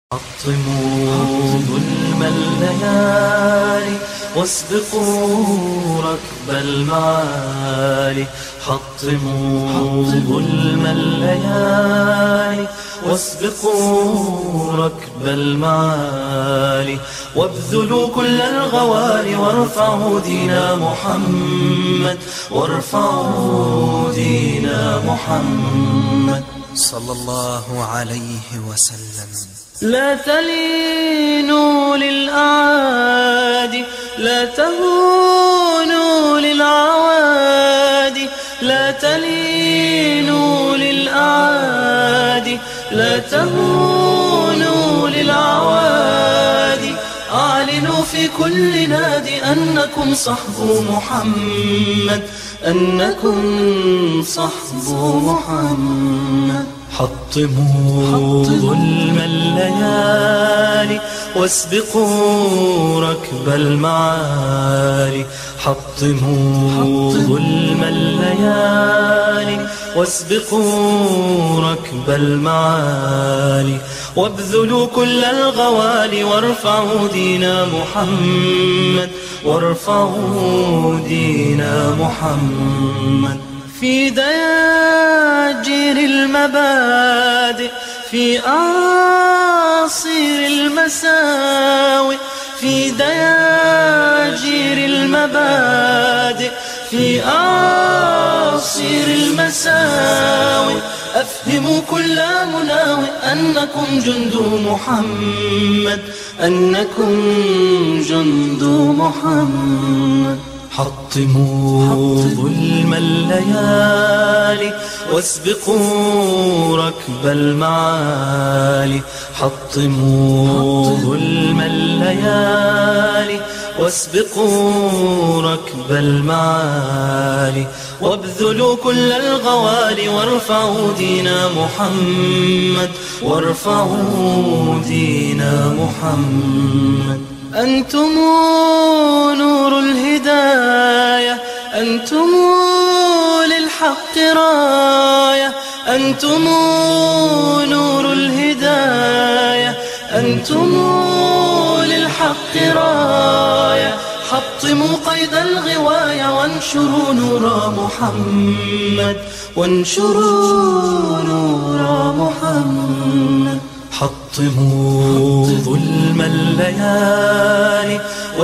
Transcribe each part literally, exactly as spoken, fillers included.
حطموا ظلم الليالي واسبقوا ركب المعالي. حطموا ظلم الليالي واسبقوا ركب المعالي. وابذلوا كل الغوالي وارفعوا دين محمد، وارفعوا دين محمد صلى الله عليه وسلم. لا تلينوا للأعادي، لا تهونوا للعوادي. لا تلينوا للأعادي، لا تهونوا للعوادي. أعلنوا في كل نادي أنكم صحب محمد، أنكم صحب محمد. حطموا ظلم الليالي واسبقوا ركب المعالي. حطموا ظلم الليالي واسبقوا ركب المعالي. وابذلوا كل الغوالي وارفعوا دين محمد، وارفعوا دين محمد. في دياجير المبادئ، في أعاصير المساوئ. في دياجير المبادئ، في أعاصير المساوئ. أفهموا كل مناوئ أنكم جند محمد، أنكم جند محمد. حطموا ظلم الليالي واسبقوا ركب المعالي. حطموا ظلم الليالي واسبقوا ركب المعالي. وابذلوا كل الغوالي وارفعوا دين محمد، وارفعوا دين محمد. أنتم نور الهداية، أنتم للحق راية. أنتم نور الهداية، أنتم للحق راية. حطموا قيد الغواية وانشروا نور محمد، وانشروا نور محمد. حطموا ظلم الليالي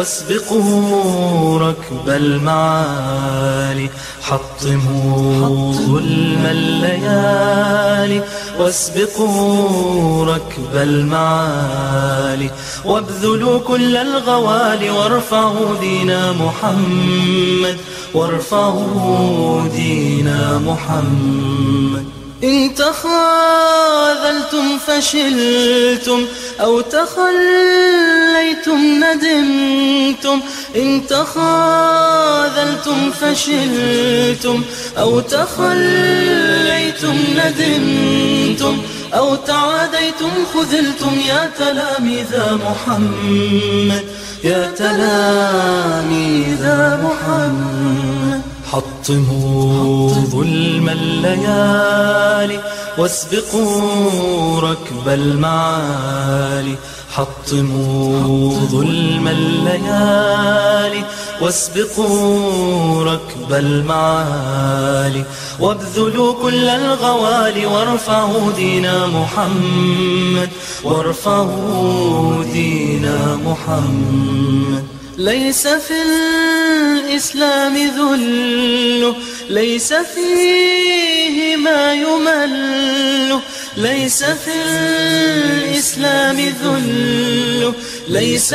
واسبقوا ركب المعالي. حطموا ظلم الليالي واسبقوا ركب المعالي. وابذلوا كل الغوالي وارفعوا دين محمد، وارفعوا دين محمد. إن تخاذلتم فشلتم، أو تخليتم ندمتم. إن تخاذلتم فشلتم، أو تخليتم ندمتم. أو تعاديتم خذلتم. يا تلاميذ محمد، يا تلاميذ محمد. حطموا ظلم الليالي واسبقوا ركب المعالي. حطموا ظلم الليالي واسبقوا ركب المعالي. وابذلوا كل الغوالي وارفعوا دين محمد، وارفعوا دين محمد. ليس في الإسلام ذل، ليس فيه ما يمل. ليس في الإسلام ذل، ليس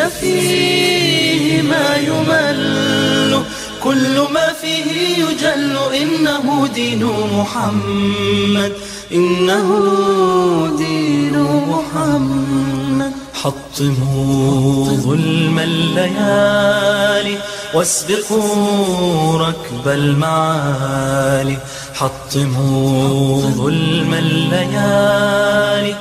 فيه ما يمل. كل ما فيه يجل إنه دين محمد، إنه دين محمد. حطموا ظلم الليالي واسبقوا ركب المعالي. حطموا ظلم الليالي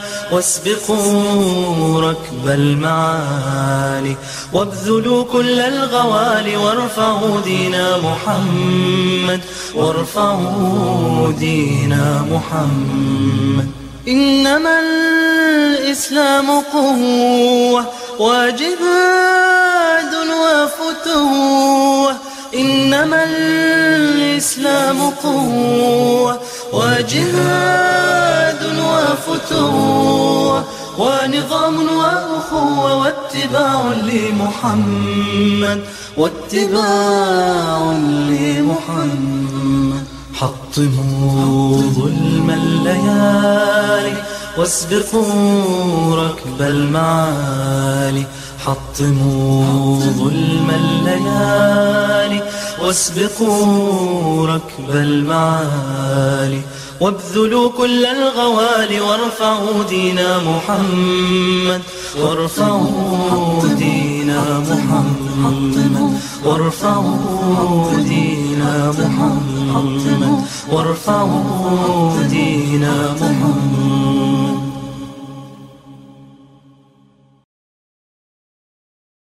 واسبقوا ركب المعالي. وابذلوا كل الغوالي وارفعوا دين محمد، وارفعوا دين محمد. إنما الإسلام قوة وجهاد وفتوة، إنما الإسلام قوة وجهاد وفتوة، ونظام وأخوة واتباع لمحمد، واتباع لمحمد. حطموا ظلم الليالي واسبقوا ركب المعالي، حطموا ظلم الليالي واسبقوا ركب المعالي، وابذلوا كل الغوالي وارفعوا دين محمد، وارفعوا دين محمد، وارفعوا دين محمد، وارفعوا دين محمد.